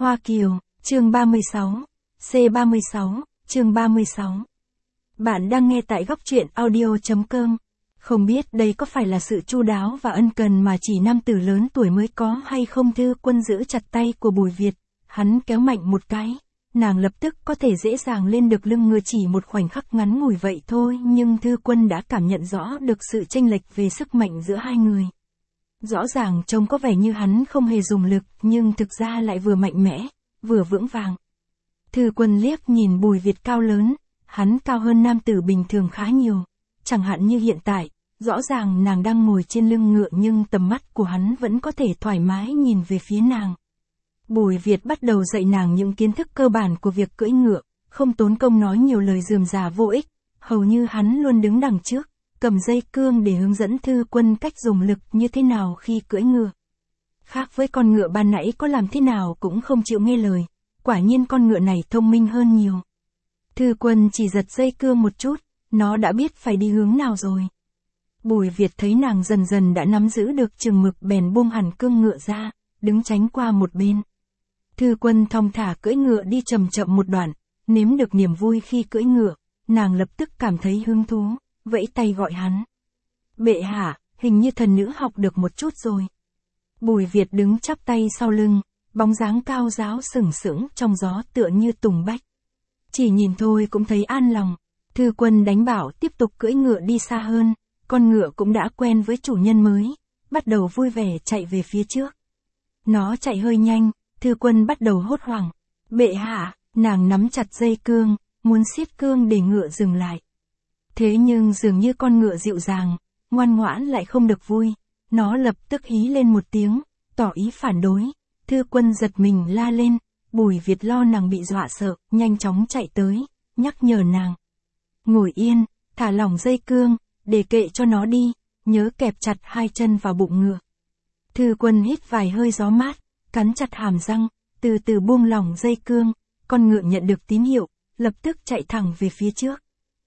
Hoa Kiều, chương 36, C36, chương 36. Bạn đang nghe tại góc truyện audio.com. Không biết đây có phải là sự chu đáo và ân cần mà chỉ nam tử lớn tuổi mới có hay không. Thư Quân giữ chặt tay của Bùi Việt, hắn kéo mạnh một cái. Nàng lập tức có thể dễ dàng lên được lưng ngựa chỉ một khoảnh khắc ngắn ngủi vậy thôi, nhưng Thư Quân đã cảm nhận rõ được sự chênh lệch về sức mạnh giữa hai người. Rõ ràng trông có vẻ như hắn không hề dùng lực, nhưng thực ra lại vừa mạnh mẽ, vừa vững vàng. Thư Quân liếc nhìn Bùi Việt cao lớn, hắn cao hơn nam tử bình thường khá nhiều. Chẳng hạn như hiện tại, rõ ràng nàng đang ngồi trên lưng ngựa nhưng tầm mắt của hắn vẫn có thể thoải mái nhìn về phía nàng. Bùi Việt bắt đầu dạy nàng những kiến thức cơ bản của việc cưỡi ngựa, không tốn công nói nhiều lời rườm rà vô ích, hầu như hắn luôn đứng đằng trước, cầm dây cương để hướng dẫn Thư Quân cách dùng lực như thế nào khi cưỡi ngựa. Khác với con ngựa ban nãy có làm thế nào cũng không chịu nghe lời, quả nhiên con ngựa này thông minh hơn nhiều. Thư Quân chỉ giật dây cương một chút, nó đã biết phải đi hướng nào rồi. Bùi Việt thấy nàng dần dần đã nắm giữ được chừng mực bèn buông hẳn cương ngựa ra, đứng tránh qua một bên. Thư Quân thong thả cưỡi ngựa đi chậm chậm một đoạn, nếm được niềm vui khi cưỡi ngựa, nàng lập tức cảm thấy hứng thú, vẫy tay gọi hắn. Bệ hạ, hình như thần nữ học được một chút rồi. Bùi Việt đứng chắp tay sau lưng, bóng dáng cao ráo sừng sững trong gió tựa như tùng bách. Chỉ nhìn thôi cũng thấy an lòng. Thư Quân đánh bảo tiếp tục cưỡi ngựa đi xa hơn, con ngựa cũng đã quen với chủ nhân mới, bắt đầu vui vẻ chạy về phía trước. Nó chạy hơi nhanh, Thư Quân bắt đầu hốt hoảng. Bệ hạ, nàng nắm chặt dây cương, muốn siết cương để ngựa dừng lại. Thế nhưng dường như con ngựa dịu dàng, ngoan ngoãn lại không được vui, nó lập tức hí lên một tiếng, tỏ ý phản đối. Thư Quân giật mình la lên, Bùi Việt lo nàng bị dọa sợ, nhanh chóng chạy tới, nhắc nhở nàng. Ngồi yên, thả lỏng dây cương, để kệ cho nó đi, nhớ kẹp chặt hai chân vào bụng ngựa. Thư Quân hít vài hơi gió mát, cắn chặt hàm răng, từ từ buông lỏng dây cương, con ngựa nhận được tín hiệu, lập tức chạy thẳng về phía trước.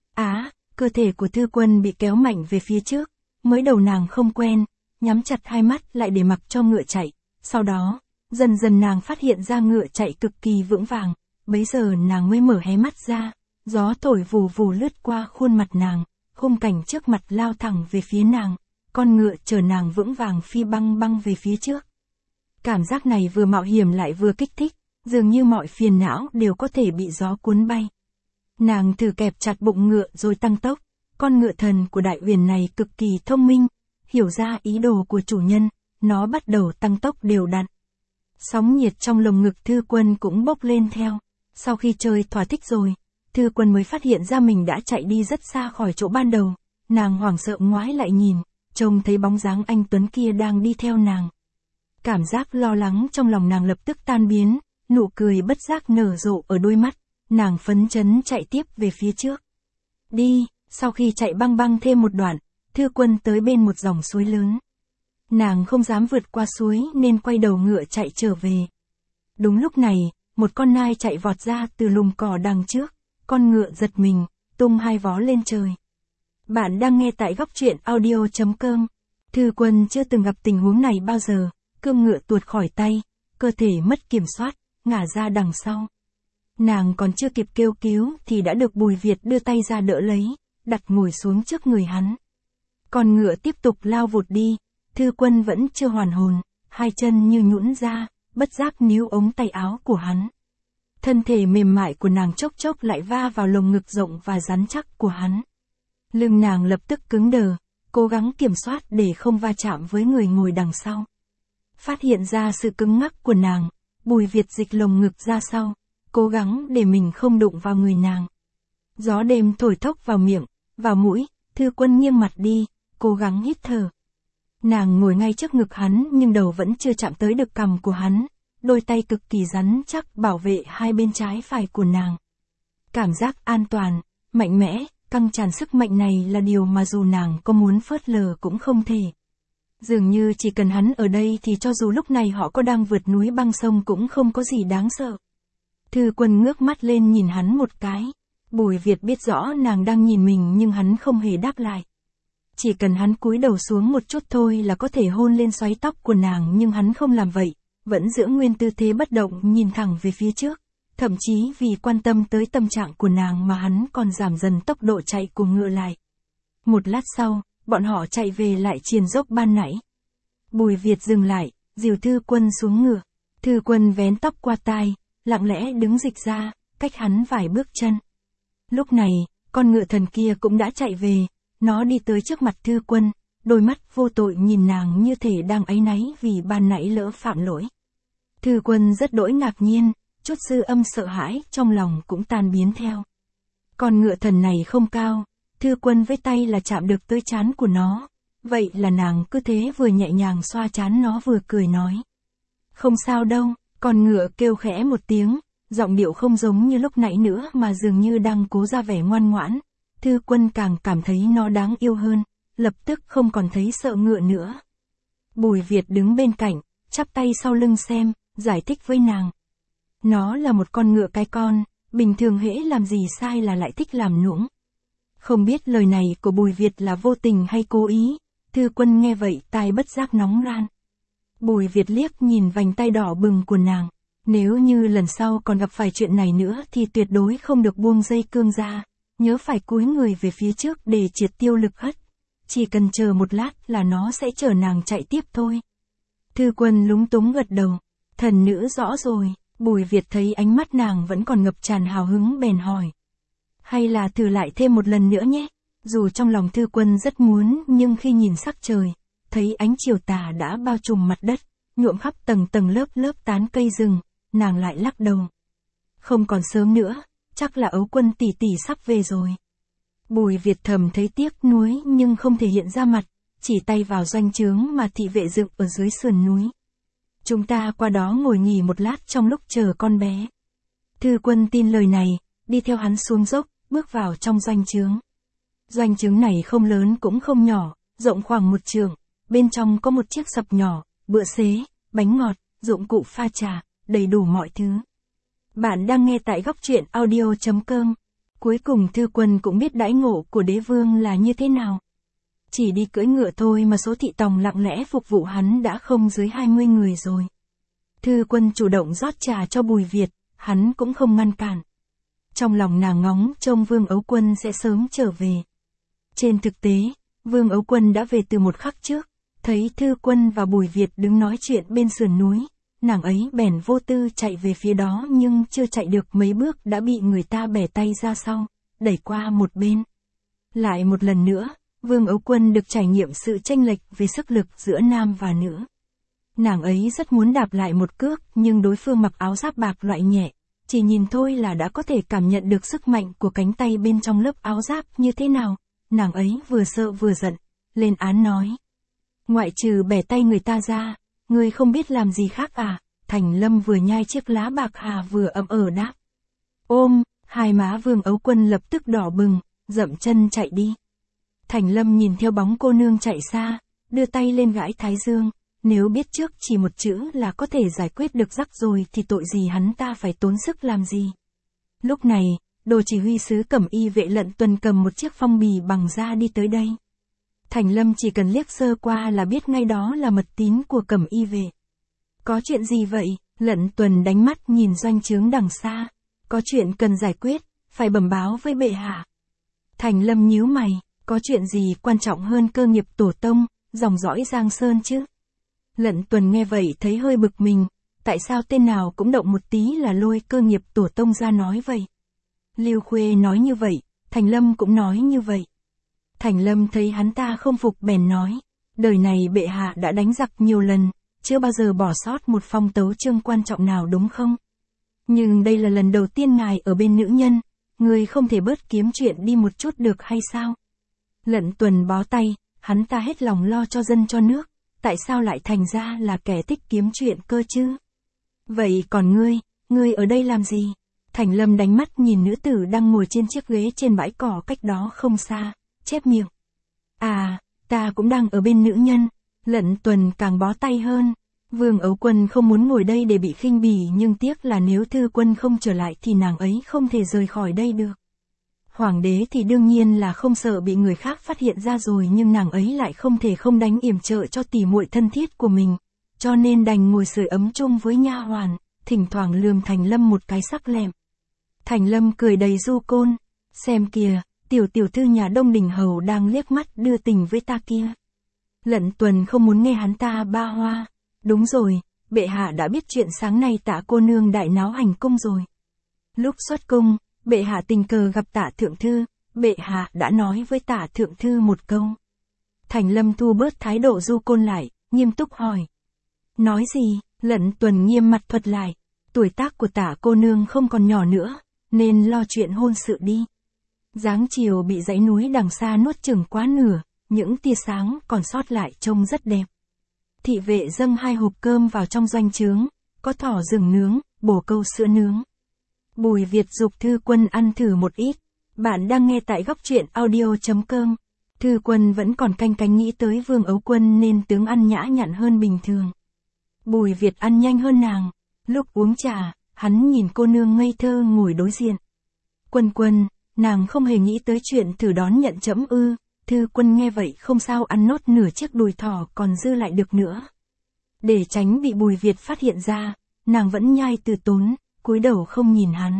Cơ thể của Thư Quân bị kéo mạnh về phía trước, mới đầu nàng không quen, nhắm chặt hai mắt lại để mặc cho ngựa chạy, sau đó, dần dần nàng phát hiện ra ngựa chạy cực kỳ vững vàng, bấy giờ nàng mới mở hé mắt ra, gió thổi vù vù lướt qua khuôn mặt nàng, khung cảnh trước mặt lao thẳng về phía nàng, con ngựa chở nàng vững vàng phi băng băng về phía trước. Cảm giác này vừa mạo hiểm lại vừa kích thích, dường như mọi phiền não đều có thể bị gió cuốn bay. Nàng thử kẹp chặt bụng ngựa rồi tăng tốc, con ngựa thần của Đại Uyển này cực kỳ thông minh, hiểu ra ý đồ của chủ nhân, nó bắt đầu tăng tốc đều đặn. Sóng nhiệt trong lồng ngực Thư Quân cũng bốc lên theo, sau khi chơi thỏa thích rồi, Thư Quân mới phát hiện ra mình đã chạy đi rất xa khỏi chỗ ban đầu, nàng hoảng sợ ngoái lại nhìn, trông thấy bóng dáng anh Tuấn kia đang đi theo nàng. Cảm giác lo lắng trong lòng nàng lập tức tan biến, nụ cười bất giác nở rộ ở đôi mắt, nàng phấn chấn chạy tiếp về phía trước. Sau khi chạy băng băng thêm một đoạn, Thư Quân tới bên một dòng suối lớn. Nàng không dám vượt qua suối nên quay đầu ngựa chạy trở về. Đúng lúc này, một con nai chạy vọt ra từ lùm cỏ đằng trước, con ngựa giật mình, tung hai vó lên trời. Bạn đang nghe tại góc truyện audio.com. Thư Quân chưa từng gặp tình huống này bao giờ, cương ngựa tuột khỏi tay, cơ thể mất kiểm soát, ngả ra đằng sau. Nàng còn chưa kịp kêu cứu thì đã được Bùi Việt đưa tay ra đỡ lấy, đặt ngồi xuống trước người hắn. Con ngựa tiếp tục lao vụt đi, Thư Quân vẫn chưa hoàn hồn, hai chân như nhũn ra, bất giác níu ống tay áo của hắn. Thân thể mềm mại của nàng chốc chốc lại va vào lồng ngực rộng và rắn chắc của hắn. Lưng nàng lập tức cứng đờ, cố gắng kiểm soát để không va chạm với người ngồi đằng sau. Phát hiện ra sự cứng ngắc của nàng, Bùi Việt dịch lồng ngực ra sau, cố gắng để mình không đụng vào người nàng. Gió đêm thổi thốc vào miệng, vào mũi, Thư Quân nghiêng mặt đi, cố gắng hít thở. Nàng ngồi ngay trước ngực hắn nhưng đầu vẫn chưa chạm tới được cằm của hắn, đôi tay cực kỳ rắn chắc bảo vệ hai bên trái phải của nàng. Cảm giác an toàn, mạnh mẽ, căng tràn sức mạnh này là điều mà dù nàng có muốn phớt lờ cũng không thể. Dường như chỉ cần hắn ở đây thì cho dù lúc này họ có đang vượt núi băng sông cũng không có gì đáng sợ. Thư Quân ngước mắt lên nhìn hắn một cái. Bùi Việt biết rõ nàng đang nhìn mình nhưng hắn không hề đáp lại. Chỉ cần hắn cúi đầu xuống một chút thôi là có thể hôn lên xoáy tóc của nàng nhưng hắn không làm vậy, vẫn giữ nguyên tư thế bất động nhìn thẳng về phía trước. Thậm chí vì quan tâm tới tâm trạng của nàng mà hắn còn giảm dần tốc độ chạy của ngựa lại. Một lát sau, bọn họ chạy về lại triền dốc ban nãy. Bùi Việt dừng lại, dìu Thư Quân xuống ngựa. Thư Quân vén tóc qua tai, lặng lẽ đứng dịch ra, cách hắn vài bước chân. Lúc này, con ngựa thần kia cũng đã chạy về, nó đi tới trước mặt Thư Quân, đôi mắt vô tội nhìn nàng như thể đang áy náy vì ban nãy lỡ phạm lỗi. Thư Quân rất đỗi ngạc nhiên, chút dư âm sợ hãi trong lòng cũng tan biến theo. Con ngựa thần này không cao, Thư Quân với tay là chạm được tới trán của nó, vậy là nàng cứ thế vừa nhẹ nhàng xoa trán nó vừa cười nói. Không sao đâu, con ngựa kêu khẽ một tiếng, giọng điệu không giống như lúc nãy nữa mà dường như đang cố ra vẻ ngoan ngoãn. Thư Quân càng cảm thấy nó đáng yêu hơn, lập tức không còn thấy sợ ngựa nữa. Bùi Việt đứng bên cạnh, chắp tay sau lưng xem, giải thích với nàng. Nó là một con ngựa cái con, bình thường hễ làm gì sai là lại thích làm nũng. Không biết lời này của Bùi Việt là vô tình hay cố ý, Thư Quân nghe vậy tai bất giác nóng ran. Bùi Việt liếc nhìn vành tay đỏ bừng của nàng, nếu như lần sau còn gặp phải chuyện này nữa thì tuyệt đối không được buông dây cương ra, nhớ phải cúi người về phía trước để triệt tiêu lực hất. Chỉ cần chờ một lát là nó sẽ chở nàng chạy tiếp thôi. Thư Quân lúng túng gật đầu, thần nữ rõ rồi. Bùi Việt thấy ánh mắt nàng vẫn còn ngập tràn hào hứng bèn hỏi. Hay là thử lại thêm một lần nữa nhé? Dù trong lòng Thư Quân rất muốn nhưng khi nhìn sắc trời, thấy ánh chiều tà đã bao trùm mặt đất, nhuộm khắp tầng tầng lớp lớp tán cây rừng, nàng lại lắc đầu. Không còn sớm nữa, chắc là Ấu Quân tỷ tỷ sắp về rồi. Bùi Việt thầm thấy tiếc nuối nhưng không thể hiện ra mặt, chỉ tay vào doanh trướng mà thị vệ dựng ở dưới sườn núi. Chúng ta qua đó ngồi nghỉ một lát trong lúc chờ con bé. Thư Quân tin lời này, đi theo hắn xuống dốc, bước vào trong doanh trướng. Doanh trướng này không lớn cũng không nhỏ, rộng khoảng 1 trượng, bên trong có một chiếc sập nhỏ, bữa xế, bánh ngọt, dụng cụ pha trà, đầy đủ mọi thứ. Bạn đang nghe tại Góc Truyện Audio.com. Cuối cùng Thư Quân cũng biết đãi ngộ của đế vương là như thế nào. Chỉ đi cưỡi ngựa thôi mà số thị tòng lặng lẽ phục vụ hắn đã không dưới 20 người rồi. Thư Quân chủ động rót trà cho Bùi Việt, hắn cũng không ngăn cản. Trong lòng nàng ngóng trông Vương Ấu Quân sẽ sớm trở về. Trên thực tế, Vương Ấu Quân đã về từ một khắc trước, thấy Thư Quân và Bùi Việt đứng nói chuyện bên sườn núi, nàng ấy bèn vô tư chạy về phía đó nhưng chưa chạy được mấy bước đã bị người ta bẻ tay ra sau, đẩy qua một bên. Lại một lần nữa, Vương Ấu Quân được trải nghiệm sự chênh lệch về sức lực giữa nam và nữ. Nàng ấy rất muốn đạp lại một cước nhưng đối phương mặc áo giáp bạc loại nhẹ, chỉ nhìn thôi là đã có thể cảm nhận được sức mạnh của cánh tay bên trong lớp áo giáp như thế nào. Nàng ấy vừa sợ vừa giận, lên án nói. Ngoại trừ bẻ tay người ta ra, ngươi không biết làm gì khác à? Thành Lâm vừa nhai chiếc lá bạc hà vừa ậm đáp. Ôm, hai má Vương Ấu Quân lập tức đỏ bừng, dậm chân chạy đi. Thành Lâm nhìn theo bóng cô nương chạy xa, đưa tay lên gãi thái dương, nếu biết trước chỉ một chữ là có thể giải quyết được rắc rồi thì tội gì hắn ta phải tốn sức làm gì. Lúc này, Đồ chỉ huy sứ Cẩm Y vệ Lận Tuần cầm một chiếc phong bì bằng da đi tới đây. Thành Lâm chỉ cần liếc sơ qua là biết ngay đó là mật tín của Cẩm Y vệ. Có chuyện gì vậy? Lận Tuần đánh mắt nhìn doanh trướng đằng xa. Có chuyện cần giải quyết, phải bẩm báo với bệ hạ. Thành Lâm nhíu mày, có chuyện gì quan trọng hơn cơ nghiệp tổ tông, dòng dõi Giang Sơn chứ? Lận Tuần nghe vậy thấy hơi bực mình, tại sao tên nào cũng động một tí là lôi cơ nghiệp tổ tông ra nói vậy? Lưu Khuê nói như vậy, Thành Lâm cũng nói như vậy. Thành Lâm thấy hắn ta không phục bèn nói, đời này bệ hạ đã đánh giặc nhiều lần, chưa bao giờ bỏ sót một phong tấu chương quan trọng nào đúng không? Nhưng đây là lần đầu tiên ngài ở bên nữ nhân, người không thể bớt kiếm chuyện đi một chút được hay sao? Lận Tuần bó tay, hắn ta hết lòng lo cho dân cho nước, tại sao lại thành ra là kẻ thích kiếm chuyện cơ chứ? Vậy còn ngươi ở đây làm gì? Thành Lâm đánh mắt nhìn nữ tử đang ngồi trên chiếc ghế trên bãi cỏ cách đó không xa, chép miệng. À, ta cũng đang ở bên nữ nhân. Lận Tuần càng bó tay hơn. Vương Ấu Quân không muốn ngồi đây để bị khinh bỉ nhưng tiếc là nếu Thư Quân không trở lại thì nàng ấy không thể rời khỏi đây được. Hoàng đế thì đương nhiên là không sợ bị người khác phát hiện ra rồi nhưng nàng ấy lại không thể không đánh yểm trợ cho tỉ muội thân thiết của mình. cho nên đành ngồi sưởi ấm chung với nha hoàn, thỉnh thoảng lườm Thành Lâm một cái sắc lẹm. Thành Lâm cười đầy du côn, xem kìa, tiểu thư nhà Đông Đình Hầu đang liếc mắt đưa tình với ta kia. Lận Tuần không muốn nghe hắn ta ba hoa. Đúng rồi, bệ hạ đã biết chuyện sáng nay Tạ cô nương đại náo hành cung rồi. Lúc xuất cung, bệ hạ tình cờ gặp Tạ thượng thư, bệ hạ đã nói với Tạ thượng thư một câu. Thành Lâm thu bớt thái độ du côn lại, nghiêm túc hỏi. Nói gì? Lận Tuần nghiêm mặt thuật lại. Tuổi tác của Tạ cô nương không còn nhỏ nữa, nên lo chuyện hôn sự đi. Dáng chiều bị dãy núi đằng xa nuốt chửng quá nửa, những tia sáng còn sót lại trông rất đẹp. Thị vệ dâng 2 hộp cơm vào trong doanh trướng, có thỏ rừng nướng, bồ câu sữa nướng. Bùi Việt giục Thư Quân ăn thử một ít. Bạn đang nghe tại góc truyện audio.com. Thư Quân vẫn còn canh cánh nghĩ tới Vương Ấu Quân nên tướng ăn nhã nhặn hơn bình thường. Bùi Việt ăn nhanh hơn nàng. Lúc uống trà, hắn nhìn cô nương ngây thơ ngồi đối diện. Quân, nàng không hề nghĩ tới chuyện thử đón nhận trẫm ư? Thư Quân nghe vậy không sao ăn nốt nửa chiếc đùi thỏ còn dư lại được nữa. Để tránh bị Bùi Việt phát hiện ra, nàng vẫn nhai từ tốn, cúi đầu không nhìn hắn.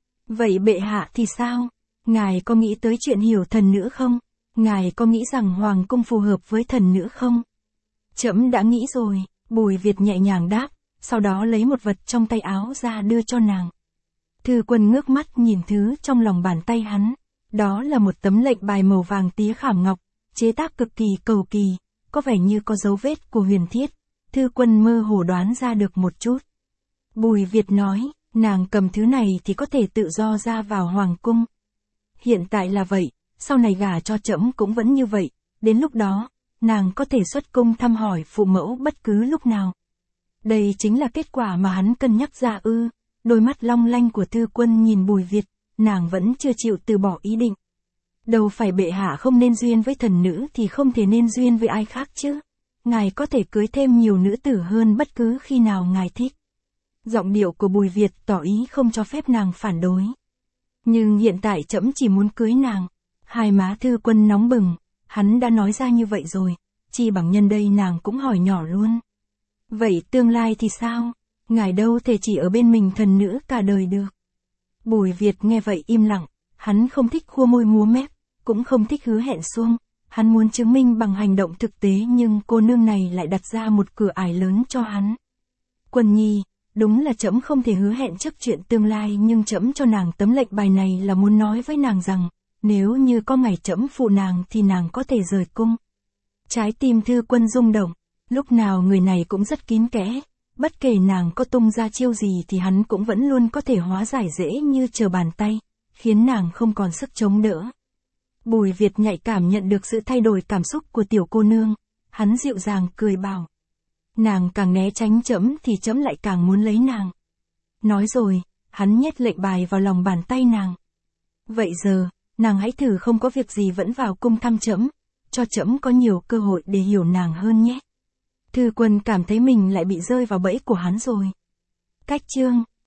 Vậy bệ hạ thì sao? Ngài có nghĩ tới chuyện hiểu thần nữ không? Ngài có nghĩ rằng hoàng cung phù hợp với thần nữ không? Trẫm đã nghĩ rồi, Bùi Việt nhẹ nhàng đáp, sau đó lấy một vật trong tay áo ra đưa cho nàng. Thư Quân ngước mắt nhìn thứ trong lòng bàn tay hắn. Đó là một tấm lệnh bài màu vàng tía khảm ngọc, chế tác cực kỳ cầu kỳ, có vẻ như có dấu vết của huyền thiết. Thư Quân mơ hồ đoán ra được một chút. Bùi Việt nói, nàng cầm thứ này thì có thể tự do ra vào hoàng cung. Hiện tại là vậy, sau này gả cho trẫm cũng vẫn như vậy, đến lúc đó, nàng có thể xuất cung thăm hỏi phụ mẫu bất cứ lúc nào. Đây chính là kết quả mà hắn cân nhắc ra ư? Đôi mắt long lanh của Thư Quân nhìn Bùi Việt, nàng vẫn chưa chịu từ bỏ ý định. Đâu phải bệ hạ không nên duyên với thần nữ thì không thể nên duyên với ai khác chứ. Ngài có thể cưới thêm nhiều nữ tử hơn bất cứ khi nào ngài thích. Giọng điệu của Bùi Việt tỏ ý không cho phép nàng phản đối. Nhưng hiện tại trẫm chỉ muốn cưới nàng. Hai má Thư Quân nóng bừng, hắn đã nói ra như vậy rồi, chi bằng nhân đây nàng cũng hỏi nhỏ luôn. Vậy tương lai thì sao? Ngài đâu thể chỉ ở bên mình thần nữ cả đời được. Bùi Việt nghe vậy im lặng, hắn không thích khua môi múa mép, cũng không thích hứa hẹn suông, hắn muốn chứng minh bằng hành động thực tế nhưng cô nương này lại đặt ra một cửa ải lớn cho hắn. Quân nhi, đúng là trẫm không thể hứa hẹn trước chuyện tương lai nhưng trẫm cho nàng tấm lệnh bài này là muốn nói với nàng rằng, nếu như có ngày trẫm phụ nàng thì nàng có thể rời cung. Trái tim Thư Quân rung động, lúc nào người này cũng rất kín kẽ. Bất kể nàng có tung ra chiêu gì thì hắn cũng vẫn luôn có thể hóa giải dễ như trở bàn tay, khiến nàng không còn sức chống đỡ. Bùi Việt nhạy cảm nhận được sự thay đổi cảm xúc của tiểu cô nương, hắn dịu dàng cười bảo. Nàng càng né tránh trẫm thì trẫm lại càng muốn lấy nàng. Nói rồi, hắn nhét lệnh bài vào lòng bàn tay nàng. Vậy giờ, nàng hãy thử không có việc gì vẫn vào cung thăm trẫm, cho trẫm có nhiều cơ hội để hiểu nàng hơn nhé. Thư Quân cảm thấy mình lại bị rơi vào bẫy của hắn rồi. Cách chương